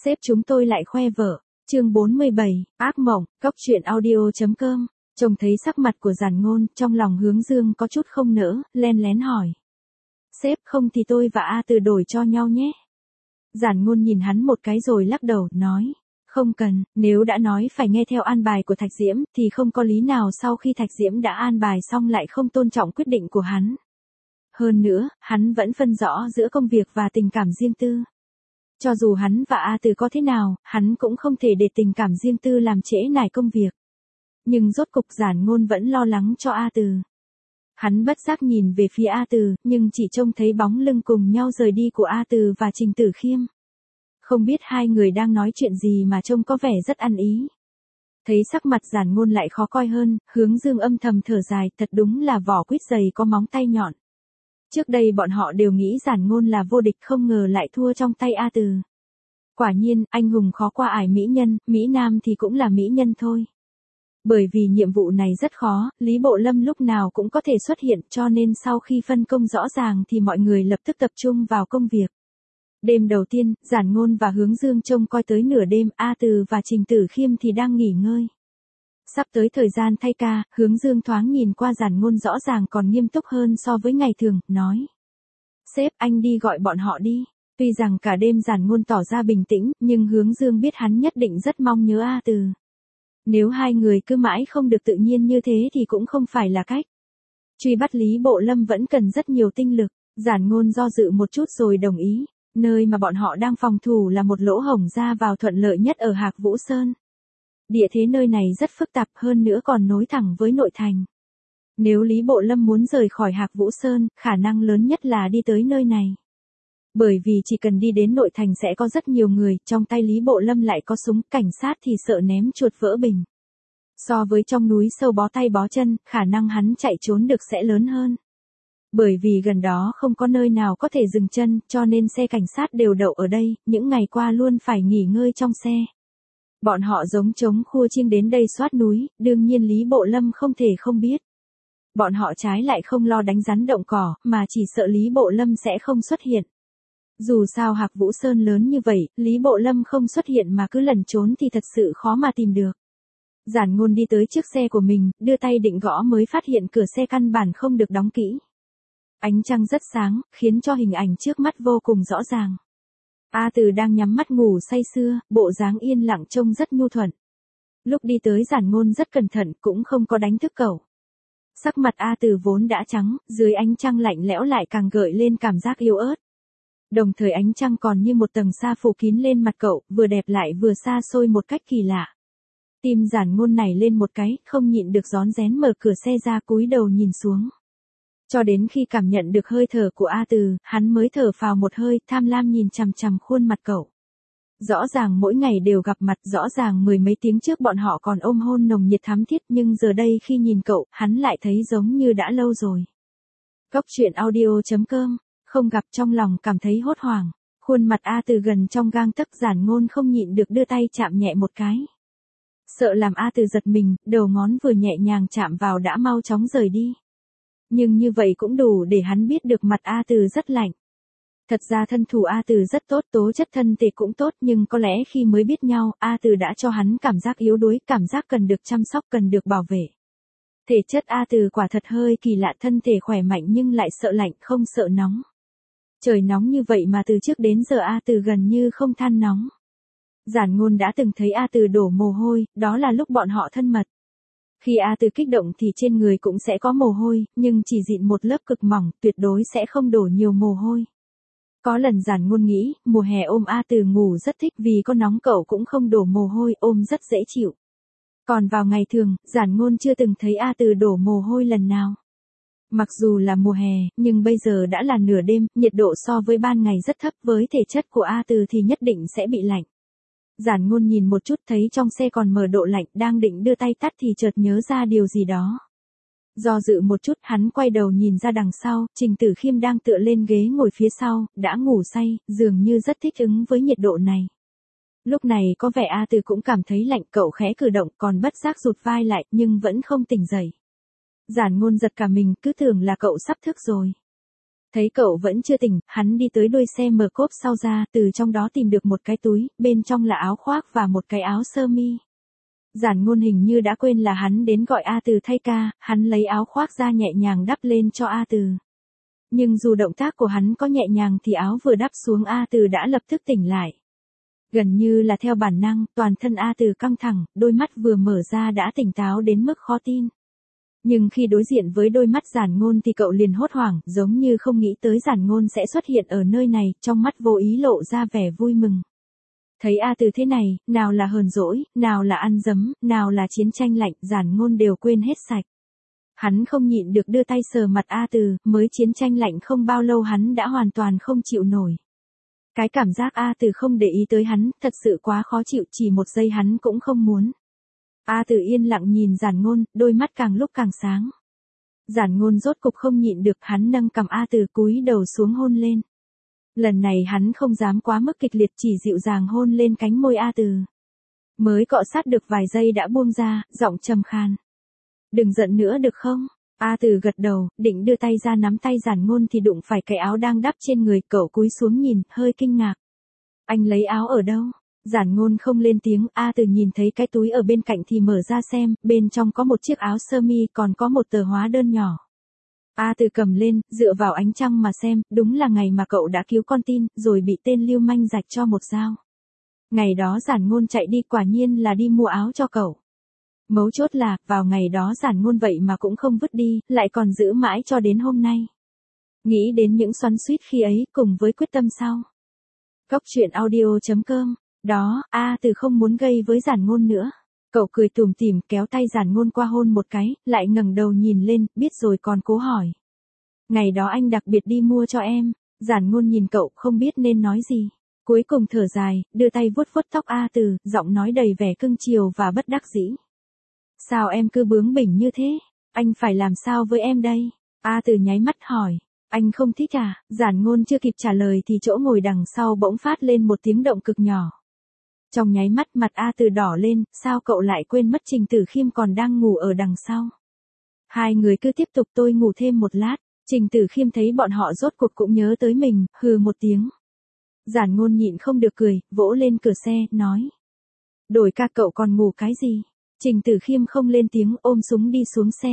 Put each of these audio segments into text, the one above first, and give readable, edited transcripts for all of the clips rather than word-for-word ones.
Sếp chúng tôi lại khoe vợ. Chương 47, ác mộng, cóc truyện audio.com. Trông thấy sắc mặt của Giản Ngôn, trong lòng Hướng Dương có chút không nỡ, len lén hỏi. Sếp, không thì tôi và A Từ đổi cho nhau nhé. Giản Ngôn nhìn hắn một cái rồi lắc đầu, nói. Không cần, nếu đã nói phải nghe theo an bài của Thạch Diễm, thì không có lý nào sau khi Thạch Diễm đã an bài xong lại không tôn trọng quyết định của hắn. Hơn nữa, hắn vẫn phân rõ giữa công việc và tình cảm riêng tư. Cho dù hắn và A Từ có thế nào, hắn cũng không thể để tình cảm riêng tư làm trễ nải công việc. Nhưng rốt cục Giản Ngôn vẫn lo lắng cho A Từ. Hắn bất giác nhìn về phía A Từ, nhưng chỉ trông thấy bóng lưng cùng nhau rời đi của A Từ và Trình Tử Khiêm. Không biết hai người đang nói chuyện gì mà trông có vẻ rất ăn ý. Thấy sắc mặt Giản Ngôn lại khó coi hơn, Hướng Dương âm thầm thở dài, thật đúng là vỏ quýt dày có móng tay nhọn. Trước đây bọn họ đều nghĩ Giản Ngôn là vô địch, không ngờ lại thua trong tay A Từ. Quả nhiên, anh hùng khó qua ải mỹ nhân, Mỹ Nam thì cũng là mỹ nhân thôi. Bởi vì nhiệm vụ này rất khó, Lý Bộ Lâm lúc nào cũng có thể xuất hiện, cho nên sau khi phân công rõ ràng thì mọi người lập tức tập trung vào công việc. Đêm đầu tiên, Giản Ngôn và Hướng Dương trông coi tới nửa đêm, A Từ và Trình Tử Khiêm thì đang nghỉ ngơi. Sắp tới thời gian thay ca, Hướng Dương thoáng nhìn qua Giản Ngôn rõ ràng còn nghiêm túc hơn so với ngày thường, nói. Sếp, anh đi gọi bọn họ đi. Tuy rằng cả đêm Giản Ngôn tỏ ra bình tĩnh, nhưng Hướng Dương biết hắn nhất định rất mong nhớ A Từ. Nếu hai người cứ mãi không được tự nhiên như thế thì cũng không phải là cách. Truy bắt Lý Bộ Lâm vẫn cần rất nhiều tinh lực, Giản Ngôn do dự một chút rồi đồng ý. Nơi mà bọn họ đang phòng thủ là một lỗ hổng ra vào thuận lợi nhất ở Hạc Vũ Sơn. Địa thế nơi này rất phức tạp, hơn nữa còn nối thẳng với nội thành. Nếu Lý Bộ Lâm muốn rời khỏi Hạc Vũ Sơn, khả năng lớn nhất là đi tới nơi này. Bởi vì chỉ cần đi đến nội thành sẽ có rất nhiều người, trong tay Lý Bộ Lâm lại có súng, cảnh sát thì sợ ném chuột vỡ bình. So với trong núi sâu bó tay bó chân, khả năng hắn chạy trốn được sẽ lớn hơn. Bởi vì gần đó không có nơi nào có thể dừng chân, cho nên xe cảnh sát đều đậu ở đây, những ngày qua luôn phải nghỉ ngơi trong xe. Bọn họ giống trống khua chiêng đến đây soát núi, đương nhiên Lý Bộ Lâm không thể không biết. Bọn họ trái lại không lo đánh rắn động cỏ, mà chỉ sợ Lý Bộ Lâm sẽ không xuất hiện. Dù sao Hạc Vũ Sơn lớn như vậy, Lý Bộ Lâm không xuất hiện mà cứ lẩn trốn thì thật sự khó mà tìm được. Giản Ngôn đi tới trước xe của mình, đưa tay định gõ mới phát hiện cửa xe căn bản không được đóng kỹ. Ánh trăng rất sáng, khiến cho hình ảnh trước mắt vô cùng rõ ràng. A Từ đang nhắm mắt ngủ say sưa, bộ dáng yên lặng trông rất nhu thuận. Lúc đi tới Giản Ngôn rất cẩn thận, cũng không có đánh thức cậu. Sắc mặt A Từ vốn đã trắng, dưới ánh trăng lạnh lẽo lại càng gợi lên cảm giác yếu ớt. Đồng thời ánh trăng còn như một tầng sa phủ kín lên mặt cậu, vừa đẹp lại vừa xa xôi một cách kỳ lạ. Tim Giản Ngôn nảy lên một cái, không nhịn được rón rén mở cửa xe ra cúi đầu nhìn xuống. Cho đến khi cảm nhận được hơi thở của A Từ, hắn mới thở phào một hơi, tham lam nhìn chằm chằm khuôn mặt cậu. Rõ ràng mỗi ngày đều gặp mặt, rõ ràng mười mấy tiếng trước bọn họ còn ôm hôn nồng nhiệt thắm thiết, nhưng giờ đây khi nhìn cậu, hắn lại thấy giống như đã lâu rồi. Cóc truyện audio.com, không gặp trong lòng cảm thấy hốt hoảng. Khuôn mặt A Từ gần trong gang tấc, Giản Ngôn không nhịn được đưa tay chạm nhẹ một cái. Sợ làm A Từ giật mình, đầu ngón vừa nhẹ nhàng chạm vào đã mau chóng rời đi. Nhưng như vậy cũng đủ để hắn biết được mặt A Từ rất lạnh. Thật ra thân thủ A Từ rất tốt, tố chất thân thể cũng tốt, nhưng có lẽ khi mới biết nhau, A Từ đã cho hắn cảm giác yếu đuối, cảm giác cần được chăm sóc, cần được bảo vệ. Thể chất A Từ quả thật hơi kỳ lạ, thân thể khỏe mạnh nhưng lại sợ lạnh, không sợ nóng. Trời nóng như vậy mà từ trước đến giờ A Từ gần như không than nóng. Giản Ngôn đã từng thấy A Từ đổ mồ hôi, đó là lúc bọn họ thân mật. Khi A Từ kích động thì trên người cũng sẽ có mồ hôi, nhưng chỉ dịn một lớp cực mỏng, tuyệt đối sẽ không đổ nhiều mồ hôi. Có lần Giản Ngôn nghĩ, mùa hè ôm A Từ ngủ rất thích, vì có nóng cậu cũng không đổ mồ hôi, ôm rất dễ chịu. Còn vào ngày thường, Giản Ngôn chưa từng thấy A Từ đổ mồ hôi lần nào. Mặc dù là mùa hè, nhưng bây giờ đã là nửa đêm, nhiệt độ so với ban ngày rất thấp, với thể chất của A Từ thì nhất định sẽ bị lạnh. Giản Ngôn nhìn một chút thấy trong xe còn mở độ lạnh, đang định đưa tay tắt thì chợt nhớ ra điều gì đó. Do dự một chút, hắn quay đầu nhìn ra đằng sau, Trình Tử Khiêm đang tựa lên ghế ngồi phía sau, đã ngủ say, dường như rất thích ứng với nhiệt độ này. Lúc này có vẻ A Từ cũng cảm thấy lạnh, cậu khẽ cử động, còn bất giác rụt vai lại, nhưng vẫn không tỉnh dậy. Giản Ngôn giật cả mình, cứ tưởng là cậu sắp thức rồi. Thấy cậu vẫn chưa tỉnh, hắn đi tới đuôi xe mở cốp sau ra, từ trong đó tìm được một cái túi, bên trong là áo khoác và một cái áo sơ mi. Giản Ngôn hình như đã quên là hắn đến gọi A Từ thay ca, hắn lấy áo khoác ra nhẹ nhàng đắp lên cho A Từ. Nhưng dù động tác của hắn có nhẹ nhàng thì áo vừa đắp xuống A Từ đã lập tức tỉnh lại. Gần như là theo bản năng, toàn thân A Từ căng thẳng, đôi mắt vừa mở ra đã tỉnh táo đến mức khó tin. Nhưng khi đối diện với đôi mắt Giản Ngôn thì cậu liền hốt hoảng, giống như không nghĩ tới Giản Ngôn sẽ xuất hiện ở nơi này, trong mắt vô ý lộ ra vẻ vui mừng. Thấy A Từ thế này, nào là hờn dỗi, nào là ăn dấm, nào là chiến tranh lạnh, Giản Ngôn đều quên hết sạch. Hắn không nhịn được đưa tay sờ mặt A Từ, mới chiến tranh lạnh không bao lâu hắn đã hoàn toàn không chịu nổi. Cái cảm giác A Từ không để ý tới hắn, thật sự quá khó chịu, chỉ một giây hắn cũng không muốn. A Từ yên lặng nhìn Giản Ngôn, đôi mắt càng lúc càng sáng. Giản Ngôn rốt cục không nhịn được, hắn nâng cằm A Từ cúi đầu xuống hôn lên. Lần này hắn không dám quá mức kịch liệt, chỉ dịu dàng hôn lên cánh môi A Từ. Mới cọ sát được vài giây đã buông ra, giọng trầm khan. Đừng giận nữa được không? A Từ gật đầu, định đưa tay ra nắm tay Giản Ngôn thì đụng phải cái áo đang đắp trên người, cậu cúi xuống nhìn, hơi kinh ngạc. Anh lấy áo ở đâu? Giản Ngôn không lên tiếng, A Từ nhìn thấy cái túi ở bên cạnh thì mở ra xem, bên trong có một chiếc áo sơ mi còn có một tờ hóa đơn nhỏ. A Từ cầm lên, dựa vào ánh trăng mà xem, đúng là ngày mà cậu đã cứu con tin, rồi bị tên lưu manh rạch cho một dao. Ngày đó Giản Ngôn chạy đi, quả nhiên là đi mua áo cho cậu. Mấu chốt là, vào ngày đó Giản Ngôn vậy mà cũng không vứt đi, lại còn giữ mãi cho đến hôm nay. Nghĩ đến những xoắn xuýt khi ấy, cùng với quyết tâm sau. Cóc truyện audio.com. Đó, A Từ không muốn gây với Giản Ngôn nữa. Cậu cười tủm tỉm kéo tay Giản Ngôn qua hôn một cái, lại ngẩng đầu nhìn lên, biết rồi còn cố hỏi. Ngày đó anh đặc biệt đi mua cho em. Giản Ngôn nhìn cậu, không biết nên nói gì. Cuối cùng thở dài, đưa tay vuốt vuốt tóc A Từ, giọng nói đầy vẻ cưng chiều và bất đắc dĩ. Sao em cứ bướng bỉnh như thế? Anh phải làm sao với em đây? A Từ nháy mắt hỏi. Anh không thích à? Giản Ngôn chưa kịp trả lời thì chỗ ngồi đằng sau bỗng phát lên một tiếng động cực nhỏ. Trong nháy mắt mặt A Từ đỏ lên, sao cậu lại quên mất Trình Tử Khiêm còn đang ngủ ở đằng sau? Hai người cứ tiếp tục, tôi ngủ thêm một lát. Trình Tử Khiêm thấy bọn họ rốt cuộc cũng nhớ tới mình, hừ một tiếng. Giản Ngôn nhịn không được cười, vỗ lên cửa xe, nói. Đổi ca, cậu còn ngủ cái gì? Trình Tử Khiêm không lên tiếng, ôm súng đi xuống xe.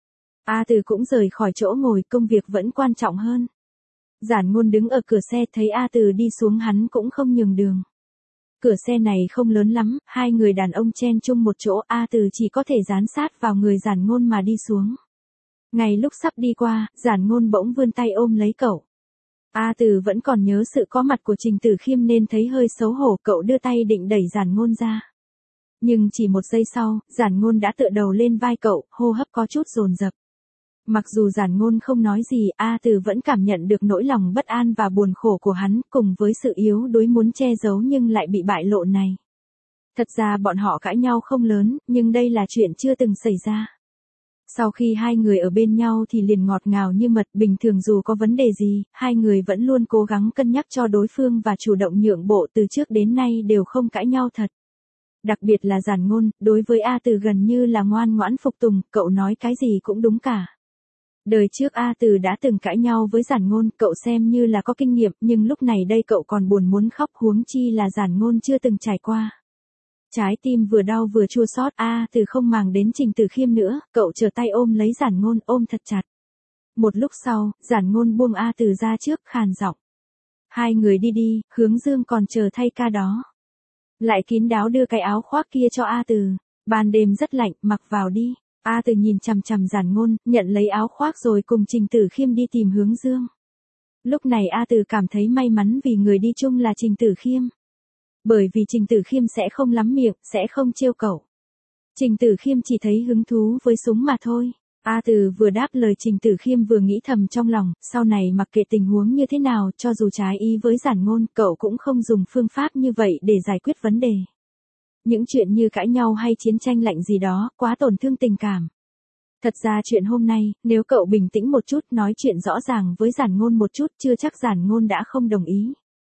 A Từ cũng rời khỏi chỗ ngồi, công việc vẫn quan trọng hơn. Giản Ngôn đứng ở cửa xe, thấy A Từ đi xuống hắn cũng không nhường đường. Cửa xe này không lớn lắm, hai người đàn ông chen chung một chỗ, A Từ chỉ có thể dán sát vào người Giản Ngôn mà đi xuống. Ngay lúc sắp đi qua, Giản Ngôn bỗng vươn tay ôm lấy cậu. A Từ vẫn còn nhớ sự có mặt của Trình Tử Khiêm nên thấy hơi xấu hổ, cậu đưa tay định đẩy Giản Ngôn ra. Nhưng chỉ một giây sau, Giản Ngôn đã tựa đầu lên vai cậu, hô hấp có chút dồn dập. Mặc dù Giản Ngôn không nói gì, A Từ vẫn cảm nhận được nỗi lòng bất an và buồn khổ của hắn, cùng với sự yếu đuối muốn che giấu nhưng lại bị bại lộ này. Thật ra bọn họ cãi nhau không lớn, nhưng đây là chuyện chưa từng xảy ra. Sau khi hai người ở bên nhau thì liền ngọt ngào như mật, bình thường dù có vấn đề gì, hai người vẫn luôn cố gắng cân nhắc cho đối phương và chủ động nhượng bộ, từ trước đến nay đều không cãi nhau thật. Đặc biệt là Giản Ngôn, đối với A Từ gần như là ngoan ngoãn phục tùng, cậu nói cái gì cũng đúng cả. Đời trước A Từ đã từng cãi nhau với Giản Ngôn, cậu xem như là có kinh nghiệm, nhưng lúc này đây cậu còn buồn muốn khóc, huống chi là Giản Ngôn chưa từng trải qua. Trái tim vừa đau vừa chua xót, A Từ không màng đến Trình Tử Khiêm nữa, cậu trở tay ôm lấy Giản Ngôn, ôm thật chặt. Một lúc sau, Giản Ngôn buông A Từ ra trước, khàn giọng. Hai người đi đi, Hướng Dương còn chờ thay ca đó. Lại kín đáo đưa cái áo khoác kia cho A Từ. Ban đêm rất lạnh, mặc vào đi. A Từ nhìn chằm chằm Giản Ngôn, nhận lấy áo khoác rồi cùng Trình Tử Khiêm đi tìm Hướng Dương. Lúc này A Từ cảm thấy may mắn vì người đi chung là Trình Tử Khiêm. Bởi vì Trình Tử Khiêm sẽ không lắm miệng, sẽ không trêu cậu. Trình Tử Khiêm chỉ thấy hứng thú với súng mà thôi. A Từ vừa đáp lời Trình Tử Khiêm vừa nghĩ thầm trong lòng, sau này mặc kệ tình huống như thế nào, cho dù trái ý với Giản Ngôn, cậu cũng không dùng phương pháp như vậy để giải quyết vấn đề. Những chuyện như cãi nhau hay chiến tranh lạnh gì đó, quá tổn thương tình cảm. Thật ra chuyện hôm nay, nếu cậu bình tĩnh một chút, nói chuyện rõ ràng với Giản Ngôn một chút, chưa chắc Giản Ngôn đã không đồng ý.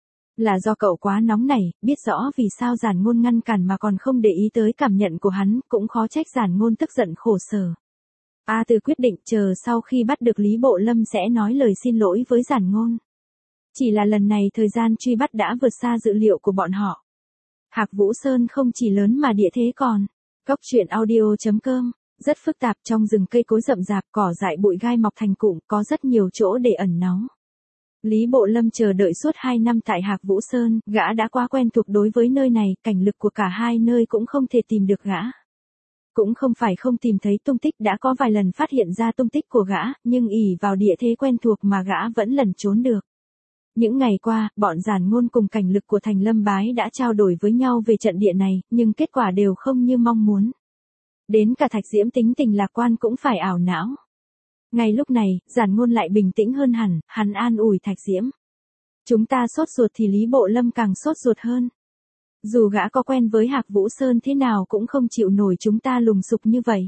Là do cậu quá nóng nảy, biết rõ vì sao Giản Ngôn ngăn cản mà còn không để ý tới cảm nhận của hắn, cũng khó trách Giản Ngôn tức giận khổ sở. A Từ quyết định chờ sau khi bắt được Lý Bộ Lâm sẽ nói lời xin lỗi với Giản Ngôn. Chỉ là lần này thời gian truy bắt đã vượt xa dự liệu của bọn họ. Hạc Vũ Sơn không chỉ lớn mà địa thế còn. Cốc truyện audio.com, rất phức tạp, trong rừng cây cối rậm rạp, cỏ dại bụi gai mọc thành cụm, có rất nhiều chỗ để ẩn náu. Lý Bộ Lâm chờ đợi suốt 2 năm tại Hạc Vũ Sơn, gã đã quá quen thuộc đối với nơi này, cảnh lực của cả hai nơi cũng không thể tìm được gã. Cũng không phải không tìm thấy tung tích, đã có vài lần phát hiện ra tung tích của gã, nhưng ỷ vào địa thế quen thuộc mà gã vẫn lẩn trốn được. Những ngày qua, bọn Giản Ngôn cùng cảnh lực của Thành Lâm Bái đã trao đổi với nhau về trận địa này, nhưng kết quả đều không như mong muốn. Đến cả Thạch Diễm tính tình lạc quan cũng phải ảo não. Ngay lúc này, Giản Ngôn lại bình tĩnh hơn hẳn, hắn an ủi Thạch Diễm. Chúng ta sốt ruột thì Lý Bộ Lâm càng sốt ruột hơn. Dù gã có quen với Hạc Vũ Sơn thế nào cũng không chịu nổi chúng ta lùng sục như vậy.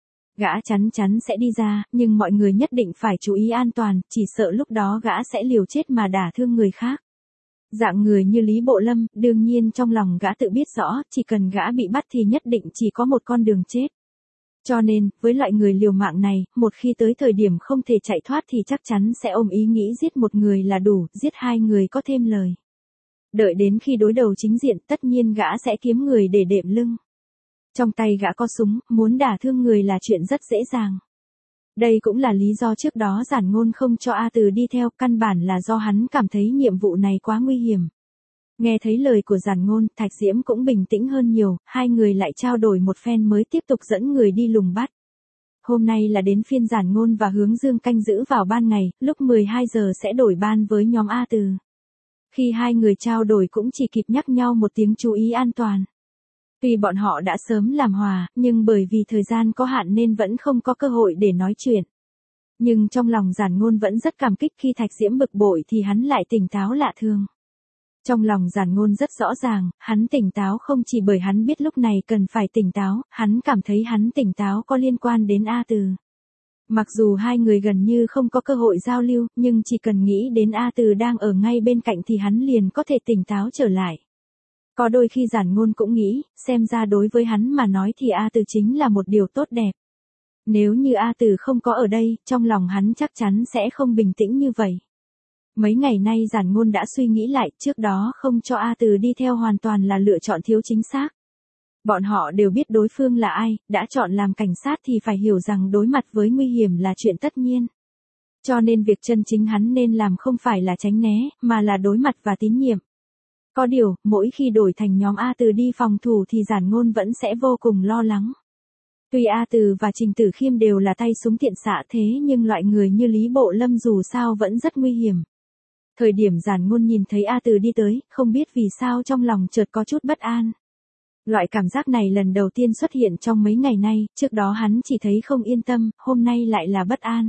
Gã chắn chắn sẽ đi ra, nhưng mọi người nhất định phải chú ý an toàn, chỉ sợ lúc đó gã sẽ liều chết mà đả thương người khác. Dạng người như Lý Bộ Lâm, đương nhiên trong lòng gã tự biết rõ, chỉ cần gã bị bắt thì nhất định chỉ có một con đường chết. Cho nên, với loại người liều mạng này, một khi tới thời điểm không thể chạy thoát thì chắc chắn sẽ ôm ý nghĩ giết một người là đủ, giết 2 người có thêm lời. Đợi đến khi đối đầu chính diện tất nhiên gã sẽ kiếm người để đệm lưng. Trong tay gã có súng, muốn đả thương người là chuyện rất dễ dàng. Đây cũng là lý do trước đó Giản Ngôn không cho A Từ đi theo, căn bản là do hắn cảm thấy nhiệm vụ này quá nguy hiểm. Nghe thấy lời của Giản Ngôn, Thạch Diễm cũng bình tĩnh hơn nhiều, hai người lại trao đổi một phen mới tiếp tục dẫn người đi lùng bắt. Hôm nay là đến phiên Giản Ngôn và Hướng Dương canh giữ vào ban ngày, lúc 12 giờ sẽ đổi ban với nhóm A Từ. Khi hai người trao đổi cũng chỉ kịp nhắc nhau một tiếng chú ý an toàn. Tuy bọn họ đã sớm làm hòa, nhưng bởi vì thời gian có hạn nên vẫn không có cơ hội để nói chuyện. Nhưng trong lòng Giản Ngôn vẫn rất cảm kích, khi Thạch Diễm bực bội thì hắn lại tỉnh táo lạ thường. Trong lòng Giản Ngôn rất rõ ràng, hắn tỉnh táo không chỉ bởi hắn biết lúc này cần phải tỉnh táo, hắn cảm thấy hắn tỉnh táo có liên quan đến A Từ. Mặc dù hai người gần như không có cơ hội giao lưu, nhưng chỉ cần nghĩ đến A Từ đang ở ngay bên cạnh thì hắn liền có thể tỉnh táo trở lại. Có đôi khi Giản Ngôn cũng nghĩ, xem ra đối với hắn mà nói thì A Từ chính là một điều tốt đẹp. Nếu như A Từ không có ở đây, trong lòng hắn chắc chắn sẽ không bình tĩnh như vậy. Mấy ngày nay Giản Ngôn đã suy nghĩ lại, trước đó không cho A Từ đi theo hoàn toàn là lựa chọn thiếu chính xác. Bọn họ đều biết đối phương là ai, đã chọn làm cảnh sát thì phải hiểu rằng đối mặt với nguy hiểm là chuyện tất nhiên. Cho nên việc chân chính hắn nên làm không phải là tránh né, mà là đối mặt và tín nhiệm. Có điều, mỗi khi đổi thành nhóm A Từ đi phòng thủ thì Giản Ngôn vẫn sẽ vô cùng lo lắng. Tuy A Từ và Trình Tử Khiêm đều là tay súng tiện xạ thế nhưng loại người như Lý Bộ Lâm dù sao vẫn rất nguy hiểm. Thời điểm Giản Ngôn nhìn thấy A Từ đi tới, không biết vì sao trong lòng chợt có chút bất an. Loại cảm giác này lần đầu tiên xuất hiện trong mấy ngày nay, trước đó hắn chỉ thấy không yên tâm, hôm nay lại là bất an.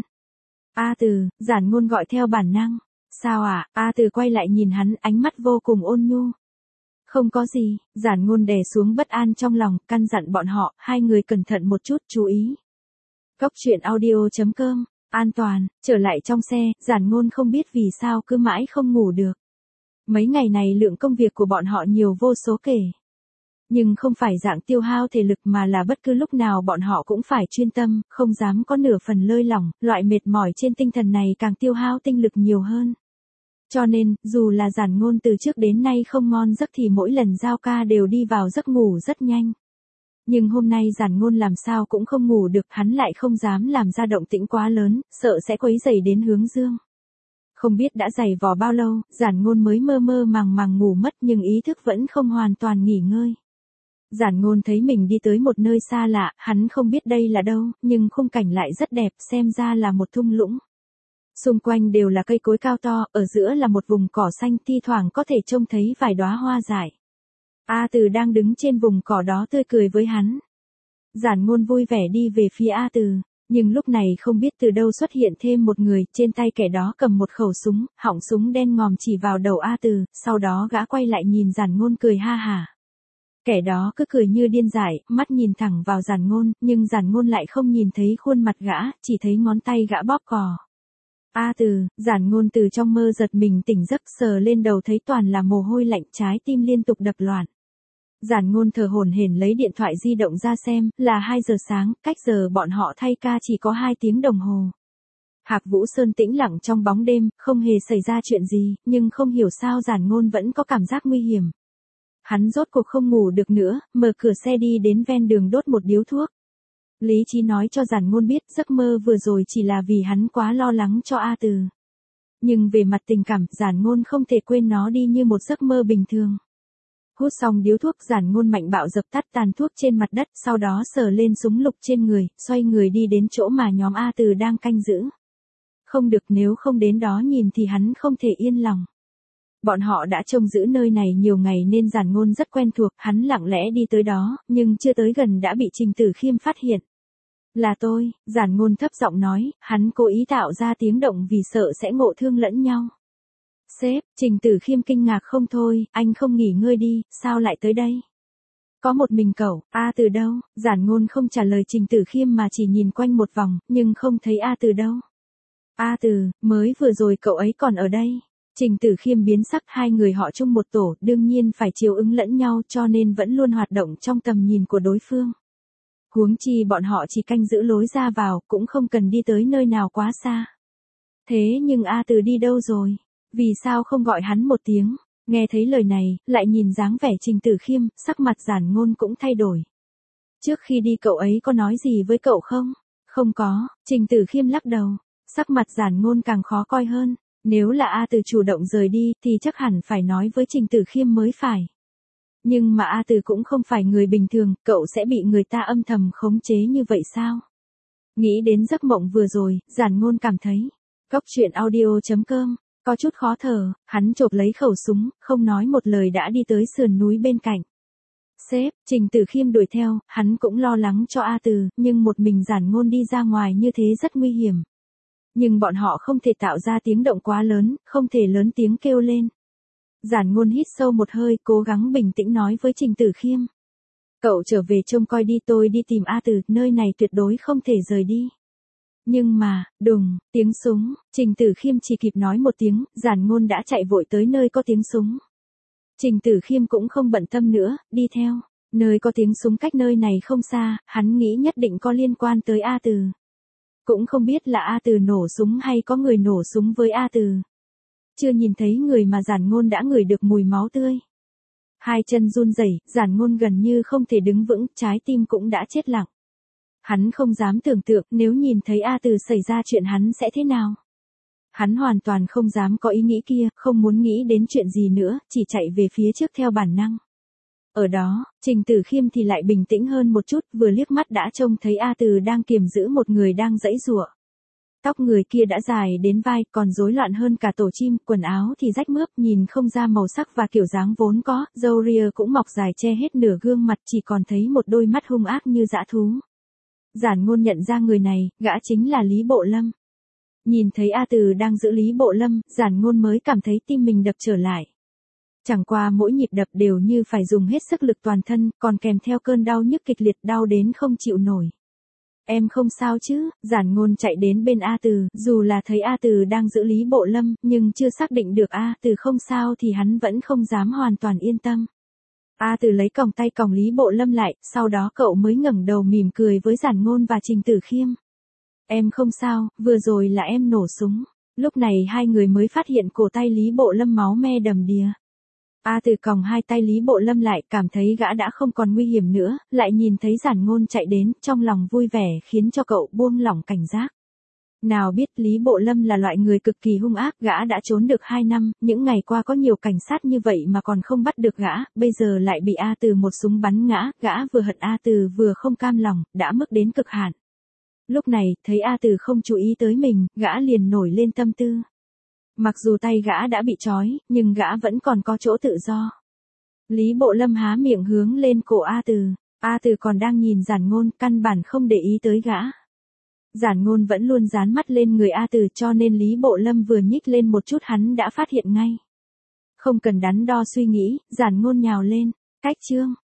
A Từ, Giản Ngôn gọi theo bản năng. Sao à? A Từ quay lại nhìn hắn, ánh mắt vô cùng ôn nhu. Không có gì, Giản Ngôn đè xuống bất an trong lòng, căn dặn bọn họ, hai người cẩn thận một chút, chú ý. Cốc truyện audio.com, an toàn, trở lại trong xe, Giản Ngôn không biết vì sao cứ mãi không ngủ được. Mấy ngày này lượng công việc của bọn họ nhiều vô số kể. Nhưng không phải dạng tiêu hao thể lực mà là bất cứ lúc nào bọn họ cũng phải chuyên tâm, không dám có nửa phần lơi lỏng, loại mệt mỏi trên tinh thần này càng tiêu hao tinh lực nhiều hơn. Cho nên, dù là Giản Ngôn từ trước đến nay không ngon giấc thì mỗi lần giao ca đều đi vào giấc ngủ rất nhanh. Nhưng hôm nay Giản Ngôn làm sao cũng không ngủ được, hắn lại không dám làm ra động tĩnh quá lớn, sợ sẽ quấy rầy đến Hướng Dương. Không biết đã giày vò bao lâu, Giản Ngôn mới mơ mơ màng màng ngủ mất nhưng ý thức vẫn không hoàn toàn nghỉ ngơi. Giản Ngôn thấy mình đi tới một nơi xa lạ, hắn không biết đây là đâu, nhưng khung cảnh lại rất đẹp, xem ra là một thung lũng. Xung quanh đều là cây cối cao to, ở giữa là một vùng cỏ xanh, thi thoảng có thể trông thấy vài đóa hoa dại. A Từ đang đứng trên vùng cỏ đó tươi cười với hắn. Giản Ngôn vui vẻ đi về phía A Từ, nhưng lúc này không biết từ đâu xuất hiện thêm một người, trên tay kẻ đó cầm một khẩu súng, họng súng đen ngòm chỉ vào đầu A Từ, sau đó gã quay lại nhìn Giản Ngôn cười ha hả. Kẻ đó cứ cười như điên dại, mắt nhìn thẳng vào Giản Ngôn, nhưng Giản Ngôn lại không nhìn thấy khuôn mặt gã, chỉ thấy ngón tay gã bóp cò. A Từ, Giản Ngôn từ trong mơ giật mình tỉnh giấc, sờ lên đầu thấy toàn là mồ hôi lạnh, trái tim liên tục đập loạn. Giản Ngôn thở hổn hển lấy điện thoại di động ra xem, là 2 giờ sáng, cách giờ bọn họ thay ca chỉ có 2 tiếng đồng hồ. Hạc Vũ Sơn tĩnh lặng trong bóng đêm, không hề xảy ra chuyện gì, nhưng không hiểu sao Giản Ngôn vẫn có cảm giác nguy hiểm. Hắn rốt cuộc không ngủ được nữa, mở cửa xe đi đến ven đường đốt một điếu thuốc. Lý trí nói cho Giản Ngôn biết giấc mơ vừa rồi chỉ là vì hắn quá lo lắng cho A Từ. Nhưng về mặt tình cảm, Giản Ngôn không thể quên nó đi như một giấc mơ bình thường. Hút xong điếu thuốc, Giản Ngôn mạnh bạo dập tắt tàn thuốc trên mặt đất, sau đó sờ lên súng lục trên người, xoay người đi đến chỗ mà nhóm A Từ đang canh giữ. Không được, nếu không đến đó nhìn thì hắn không thể yên lòng. Bọn họ đã trông giữ nơi này nhiều ngày nên Giản Ngôn rất quen thuộc, hắn lặng lẽ đi tới đó, nhưng chưa tới gần đã bị Trình Tử Khiêm phát hiện. Là tôi, Giản Ngôn thấp giọng nói, hắn cố ý tạo ra tiếng động vì sợ sẽ ngộ thương lẫn nhau. Sếp, Trình Tử Khiêm kinh ngạc không thôi, anh không nghỉ ngơi đi, sao lại tới đây? Có một mình cậu, A Từ đâu? Giản Ngôn không trả lời Trình Tử Khiêm mà chỉ nhìn quanh một vòng, nhưng không thấy A Từ đâu. A Từ, mới vừa rồi cậu ấy còn ở đây. Trình Tử Khiêm biến sắc, hai người họ chung một tổ, đương nhiên phải chiều ứng lẫn nhau cho nên vẫn luôn hoạt động trong tầm nhìn của đối phương. Huống chi bọn họ chỉ canh giữ lối ra vào, cũng không cần đi tới nơi nào quá xa. Thế nhưng A Từ đi đâu rồi? Vì sao không gọi hắn một tiếng? Nghe thấy lời này, lại nhìn dáng vẻ Trình Tử Khiêm, sắc mặt Giản Ngôn cũng thay đổi. Trước khi đi cậu ấy có nói gì với cậu không? Không có, Trình Tử Khiêm lắc đầu. Sắc mặt Giản Ngôn càng khó coi hơn. Nếu là A Từ chủ động rời đi thì chắc hẳn phải nói với Trình Tử Khiêm mới phải. Nhưng mà A Từ cũng không phải người bình thường, cậu sẽ bị người ta âm thầm khống chế như vậy sao? Nghĩ đến giấc mộng vừa rồi, Giản Ngôn cảm thấy. Cóc truyện audio.com, có chút khó thở, hắn chộp lấy khẩu súng, không nói một lời đã đi tới sườn núi bên cạnh. Sếp, Trình Tử Khiêm đuổi theo, hắn cũng lo lắng cho A Từ, nhưng một mình Giản Ngôn đi ra ngoài như thế rất nguy hiểm. Nhưng bọn họ không thể tạo ra tiếng động quá lớn, không thể lớn tiếng kêu lên. Giản Ngôn hít sâu một hơi, cố gắng bình tĩnh nói với Trình Tử Khiêm. Cậu trở về trông coi đi, tôi đi tìm A Từ, nơi này tuyệt đối không thể rời đi. Nhưng mà, đùng, tiếng súng, Trình Tử Khiêm chỉ kịp nói một tiếng, Giản Ngôn đã chạy vội tới nơi có tiếng súng. Trình Tử Khiêm cũng không bận tâm nữa, đi theo. Nơi có tiếng súng cách nơi này không xa, hắn nghĩ nhất định có liên quan tới A Từ. Cũng không biết là A Từ nổ súng hay có người nổ súng với A Từ. Chưa nhìn thấy người mà Giản Ngôn đã ngửi được mùi máu tươi. Hai chân run rẩy, Giản Ngôn gần như không thể đứng vững, trái tim cũng đã chết lặng. Hắn không dám tưởng tượng nếu nhìn thấy A Từ xảy ra chuyện hắn sẽ thế nào. Hắn hoàn toàn không dám có ý nghĩ kia, không muốn nghĩ đến chuyện gì nữa, chỉ chạy về phía trước theo bản năng. Ở đó, Trình Tử Khiêm thì lại bình tĩnh hơn một chút, vừa liếc mắt đã trông thấy A Từ đang kiềm giữ một người đang giãy giụa. Tóc người kia đã dài đến vai, còn rối loạn hơn cả tổ chim, quần áo thì rách mướp, nhìn không ra màu sắc và kiểu dáng vốn có, râu ria cũng mọc dài che hết nửa gương mặt, chỉ còn thấy một đôi mắt hung ác như dã thú. Giản Ngôn nhận ra người này, gã chính là Lý Bộ Lâm. Nhìn thấy A Từ đang giữ Lý Bộ Lâm, Giản Ngôn mới cảm thấy tim mình đập trở lại. Chẳng qua mỗi nhịp đập đều như phải dùng hết sức lực toàn thân, còn kèm theo cơn đau nhức kịch liệt, đau đến không chịu nổi. Em không sao chứ? Giản Ngôn chạy đến bên A Từ, dù là thấy A Từ đang giữ Lý Bộ Lâm, nhưng chưa xác định được A Từ không sao thì hắn vẫn không dám hoàn toàn yên tâm. A Từ lấy còng tay còng Lý Bộ Lâm lại, sau đó cậu mới ngẩng đầu mỉm cười với Giản Ngôn và Trình Tử Khiêm. Em không sao, vừa rồi là em nổ súng. Lúc này hai người mới phát hiện cổ tay Lý Bộ Lâm máu me đầm đìa. A Từ còng hai tay Lý Bộ Lâm lại, cảm thấy gã đã không còn nguy hiểm nữa, lại nhìn thấy Giản Ngôn chạy đến, trong lòng vui vẻ khiến cho cậu buông lỏng cảnh giác. Nào biết Lý Bộ Lâm là loại người cực kỳ hung ác, gã đã trốn được 2 năm, những ngày qua có nhiều cảnh sát như vậy mà còn không bắt được gã, bây giờ lại bị A Từ một súng bắn ngã, gã vừa hận A Từ vừa không cam lòng, đã mức đến cực hạn. Lúc này, thấy A Từ không chú ý tới mình, gã liền nổi lên tâm tư. Mặc dù tay gã đã bị trói, nhưng gã vẫn còn có chỗ tự do. Lý Bộ Lâm há miệng hướng lên cổ A Từ. A Từ còn đang nhìn Giản Ngôn, căn bản không để ý tới gã. Giản Ngôn vẫn luôn dán mắt lên người A Từ cho nên Lý Bộ Lâm vừa nhích lên một chút hắn đã phát hiện ngay. Không cần đắn đo suy nghĩ, Giản Ngôn nhào lên. Cách chương.